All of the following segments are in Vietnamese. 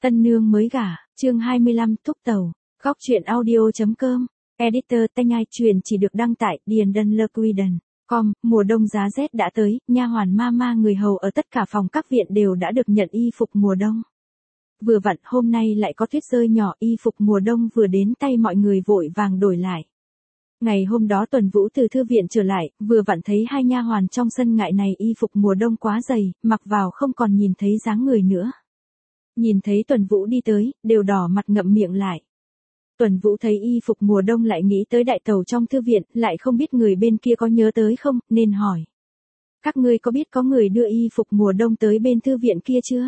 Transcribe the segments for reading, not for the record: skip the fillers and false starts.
Tân nương mới gả, chương 25 túc tàu, góc truyện audio.com, editor Tanh Ai truyền chỉ được đăng tại Điền Đân Lơ Queden. Mùa đông giá rét đã tới, nha hoàn mama người hầu ở tất cả phòng các viện đều đã được nhận y phục mùa đông. Vừa vặn hôm nay lại có tuyết rơi nhỏ, y phục mùa đông vừa đến tay mọi người vội vàng đổi lại. Ngày hôm đó Tuần Vũ từ thư viện trở lại, vừa vặn thấy hai nha hoàn trong sân ngại này y phục mùa đông quá dày, mặc vào không còn nhìn thấy dáng người nữa. Nhìn thấy Tuần Vũ đi tới, đều đỏ mặt ngậm miệng lại. Tuần Vũ thấy y phục mùa đông lại nghĩ tới đại tẩu trong thư viện, lại không biết người bên kia có nhớ tới không, nên hỏi. Các ngươi có biết có người đưa y phục mùa đông tới bên thư viện kia chưa?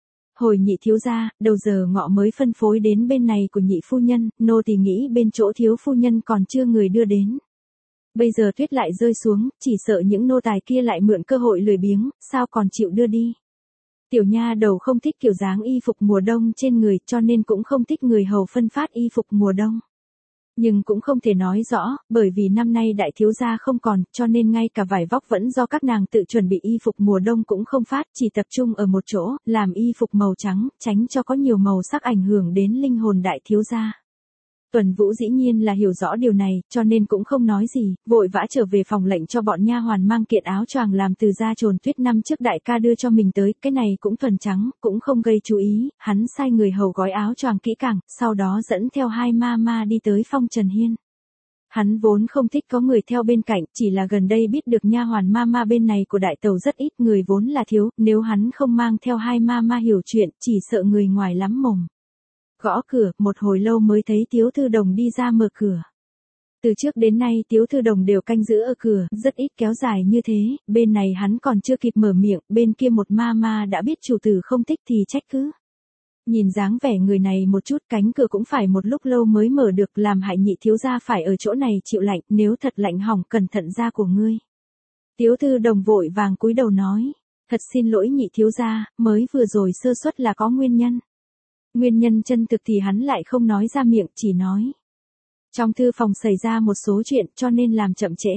Hồi nhị thiếu gia, đầu giờ ngọ mới phân phối đến bên này của nhị phu nhân, nô tỳ nghĩ bên chỗ thiếu phu nhân còn chưa người đưa đến. Bây giờ tuyết lại rơi xuống, chỉ sợ những nô tài kia lại mượn cơ hội lười biếng, sao còn chịu đưa đi. Tiểu nha đầu không thích kiểu dáng y phục mùa đông trên người, cho nên cũng không thích người hầu phân phát y phục mùa đông. Nhưng cũng không thể nói rõ, bởi vì năm nay đại thiếu gia không còn, cho nên ngay cả vải vóc vẫn do các nàng tự chuẩn bị, y phục mùa đông cũng không phát, chỉ tập trung ở một chỗ, làm y phục màu trắng, tránh cho có nhiều màu sắc ảnh hưởng đến linh hồn đại thiếu gia. Tuần Vũ dĩ nhiên là hiểu rõ điều này, cho nên cũng không nói gì, vội vã trở về phòng lệnh cho bọn nha hoàn mang kiện áo choàng làm từ da trồn tuyết năm trước đại ca đưa cho mình tới, cái này cũng thuần trắng, cũng không gây chú ý, hắn sai người hầu gói áo choàng kỹ càng, sau đó dẫn theo hai ma đi tới Phong Trần Hiên. Hắn vốn không thích có người theo bên cạnh, chỉ là gần đây biết được nha hoàn ma bên này của đại tẩu rất ít, người vốn là thiếu, nếu hắn không mang theo hai ma hiểu chuyện, chỉ sợ người ngoài lắm mồm. Gõ cửa, một hồi lâu mới thấy Tiếu Thư Đồng đi ra mở cửa. Từ trước đến nay Tiếu Thư Đồng đều canh giữ ở cửa, rất ít kéo dài như thế, bên này hắn còn chưa kịp mở miệng, bên kia một ma đã biết chủ tử không thích thì trách cứ. Nhìn dáng vẻ người này một chút, cánh cửa cũng phải một lúc lâu mới mở được, làm hại nhị thiếu gia phải ở chỗ này chịu lạnh, nếu thật lạnh hỏng cẩn thận da của ngươi. Tiếu Thư Đồng vội vàng cúi đầu nói, thật xin lỗi nhị thiếu gia, mới vừa rồi sơ suất là có nguyên nhân. Nguyên nhân chân thực thì hắn lại không nói ra miệng, chỉ nói. Trong thư phòng xảy ra một số chuyện cho nên làm chậm trễ.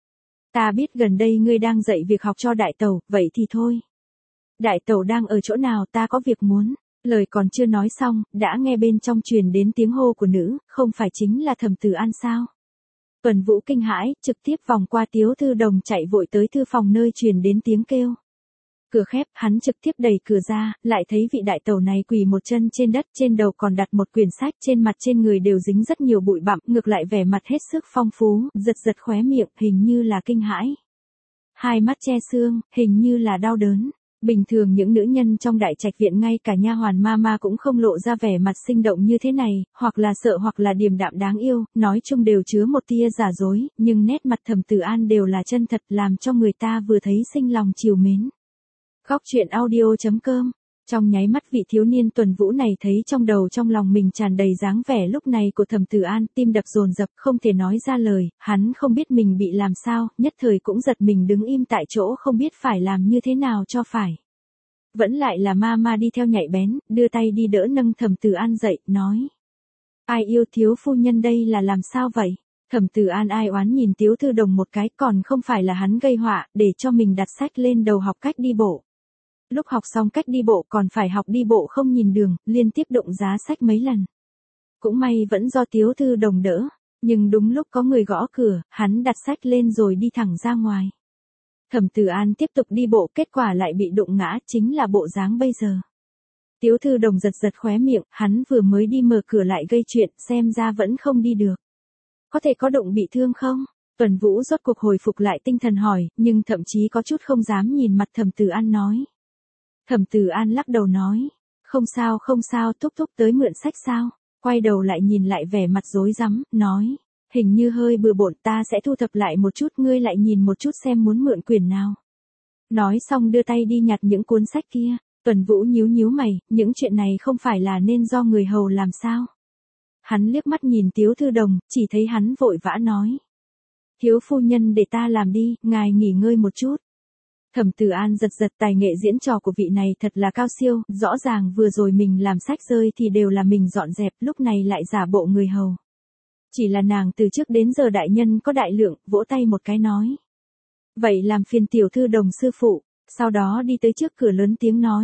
Ta biết gần đây ngươi đang dạy việc học cho đại tẩu, vậy thì thôi. Đại tẩu đang ở chỗ nào, ta có việc muốn. Lời còn chưa nói xong, đã nghe bên trong truyền đến tiếng hô của nữ, không phải chính là Thẩm Tử An sao? Tuần Vũ kinh hãi, trực tiếp vòng qua Tiếu Thư Đồng chạy vội tới thư phòng nơi truyền đến tiếng kêu. Cửa khép, hắn trực tiếp đẩy cửa ra, lại thấy vị đại tẩu này quỳ một chân trên đất, trên đầu còn đặt một quyển sách, trên mặt trên người đều dính rất nhiều bụi bặm, ngược lại vẻ mặt hết sức phong phú, giật khóe miệng, hình như là kinh hãi. Hai mắt che xương, hình như là đau đớn. Bình thường những nữ nhân trong đại trạch viện ngay cả nha hoàn ma cũng không lộ ra vẻ mặt sinh động như thế này, hoặc là sợ hoặc là điềm đạm đáng yêu, nói chung đều chứa một tia giả dối, nhưng nét mặt Thẩm Tử An đều là chân thật, làm cho người ta vừa thấy sinh lòng trìu mến. Góc truyện audio.com. Trong nháy mắt vị thiếu niên Tuần Vũ này thấy trong đầu trong lòng mình tràn đầy dáng vẻ lúc này của Thẩm Tử An, tim đập dồn dập không thể nói ra lời, hắn không biết mình bị làm sao, nhất thời cũng giật mình đứng im tại chỗ không biết phải làm như thế nào cho phải. Vẫn lại là ma đi theo nhạy bén, đưa tay đi đỡ nâng Thẩm Tử An dậy, nói. Ai yêu thiếu phu nhân đây là làm sao vậy? Thẩm Tử An ai oán nhìn Tiếu Thư Đồng một cái, còn không phải là hắn gây họa, để cho mình đặt sách lên đầu học cách đi bộ. Lúc học xong cách đi bộ còn phải học đi bộ không nhìn đường, liên tiếp đụng giá sách mấy lần. Cũng may vẫn do Tiếu Thư Đồng đỡ, nhưng đúng lúc có người gõ cửa, hắn đặt sách lên rồi đi thẳng ra ngoài. Thẩm Tử An tiếp tục đi bộ, kết quả lại bị đụng ngã, chính là bộ dáng bây giờ. Tiếu Thư Đồng giật khóe miệng, hắn vừa mới đi mở cửa lại gây chuyện, xem ra vẫn không đi được. Có thể có đụng bị thương không? Tuần Vũ rốt cuộc hồi phục lại tinh thần hỏi, nhưng thậm chí có chút không dám nhìn mặt Thẩm Tử An nói. Thẩm Tử An lắc đầu nói, không sao, thúc tới mượn sách sao? Quay đầu lại nhìn lại vẻ mặt rối rắm, nói, hình như hơi bừa bộn, ta sẽ thu thập lại một chút, ngươi lại nhìn một chút xem muốn mượn quyển nào. Nói xong đưa tay đi nhặt những cuốn sách kia, Tuần Vũ nhíu mày, những chuyện này không phải là nên do người hầu làm sao? Hắn liếc mắt nhìn Tiếu Thư Đồng, chỉ thấy hắn vội vã nói. Thiếu phu nhân để ta làm đi, ngài nghỉ ngơi một chút. Thẩm Tử An giật tài nghệ diễn trò của vị này thật là cao siêu, rõ ràng vừa rồi mình làm sách rơi thì đều là mình dọn dẹp, lúc này lại giả bộ người hầu. Chỉ là nàng từ trước đến giờ đại nhân có đại lượng, vỗ tay một cái nói. Vậy làm phiền Tiểu Thư Đồng sư phụ, sau đó đi tới trước cửa lớn tiếng nói.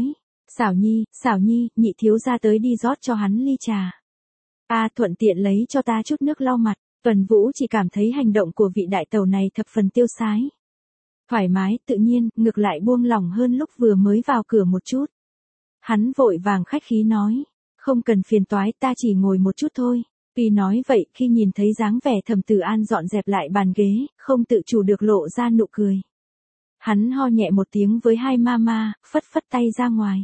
Xảo Nhi, nhị thiếu gia tới đi rót cho hắn ly trà. Thuận tiện lấy cho ta chút nước lau mặt. Tuần Vũ chỉ cảm thấy hành động của vị đại tẩu này thập phần tiêu sái. Thoải mái, tự nhiên, ngược lại buông lỏng hơn lúc vừa mới vào cửa một chút. Hắn vội vàng khách khí nói, không cần phiền toái, ta chỉ ngồi một chút thôi. Tuy nói vậy, khi nhìn thấy dáng vẻ Thẩm Tử An dọn dẹp lại bàn ghế, không tự chủ được lộ ra nụ cười. Hắn ho nhẹ một tiếng với hai mama, phất phất tay ra ngoài.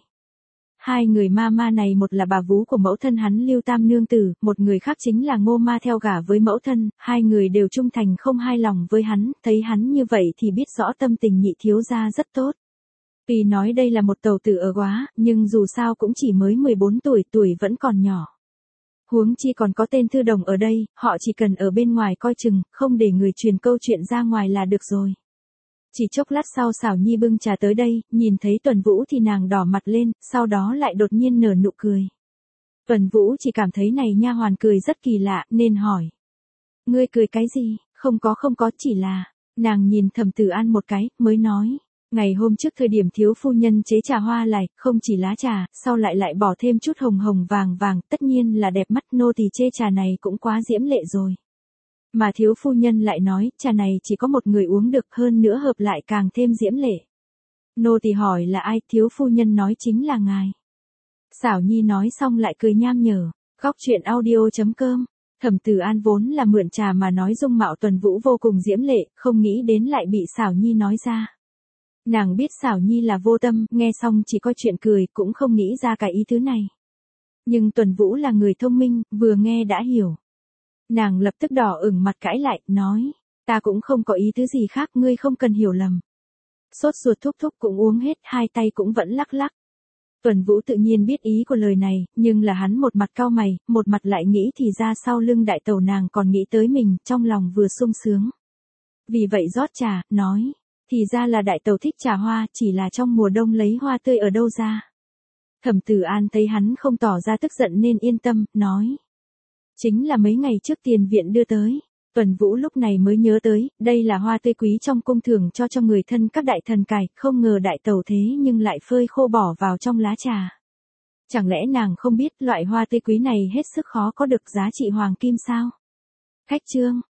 Hai người mama này một là bà vú của mẫu thân hắn Lưu Tam Nương Tử, một người khác chính là Ngô Ma theo gả với mẫu thân, hai người đều trung thành không hai lòng với hắn, thấy hắn như vậy thì biết rõ tâm tình nhị thiếu gia rất tốt. Tuy nói đây là một tàu tử ở Góa, nhưng dù sao cũng chỉ mới 14 tuổi, tuổi vẫn còn nhỏ. Huống chi còn có tên Thư Đồng ở đây, họ chỉ cần ở bên ngoài coi chừng, không để người truyền câu chuyện ra ngoài là được rồi. Chỉ chốc lát sau Xảo Nhi bưng trà tới đây, nhìn thấy Tuần Vũ thì nàng đỏ mặt lên, sau đó lại đột nhiên nở nụ cười. Tuần Vũ chỉ cảm thấy này nha hoàn cười rất kỳ lạ, nên hỏi. Ngươi cười cái gì? Không có, chỉ là. Nàng nhìn Thẩm Tử An một cái, mới nói. Ngày hôm trước thời điểm thiếu phu nhân chế trà hoa lại, không chỉ lá trà, sau lại bỏ thêm chút hồng hồng vàng vàng, tất nhiên là đẹp mắt, nô tỳ chê trà này cũng quá diễm lệ rồi. Mà thiếu phu nhân lại nói, trà này chỉ có một người uống được, hơn nữa hợp lại càng thêm diễm lệ. Nô tỳ hỏi là ai, thiếu phu nhân nói chính là ngài. Xảo Nhi nói xong lại cười nham nhở. Góc truyện audio.com. Thẩm Tử An vốn là mượn trà mà nói dung mạo Tuần Vũ vô cùng diễm lệ, không nghĩ đến lại bị Xảo Nhi nói ra. Nàng biết Xảo Nhi là vô tâm, nghe xong chỉ có chuyện cười, cũng không nghĩ ra cái ý thứ này. Nhưng Tuần Vũ là người thông minh, vừa nghe đã hiểu. Nàng lập tức đỏ ửng mặt cãi lại, nói, ta cũng không có ý tứ gì khác, ngươi không cần hiểu lầm. Sốt ruột thúc cũng uống hết, hai tay cũng vẫn lắc lắc. Tuần Vũ tự nhiên biết ý của lời này, nhưng là hắn một mặt cau mày, một mặt lại nghĩ thì ra sau lưng đại tẩu nàng còn nghĩ tới mình, trong lòng vừa sung sướng. Vì vậy rót trà, nói, thì ra là đại tẩu thích trà hoa, chỉ là trong mùa đông lấy hoa tươi ở đâu ra. Thẩm Tử An thấy hắn không tỏ ra tức giận nên yên tâm, nói. Chính là mấy ngày trước tiền viện đưa tới. Tuần Vũ lúc này mới nhớ tới, đây là hoa tươi quý trong cung thưởng cho người thân các đại thần cải, không ngờ đại tẩu thế nhưng lại phơi khô bỏ vào trong lá trà. Chẳng lẽ nàng không biết loại hoa tươi quý này hết sức khó có được giá trị hoàng kim sao? Khách chương.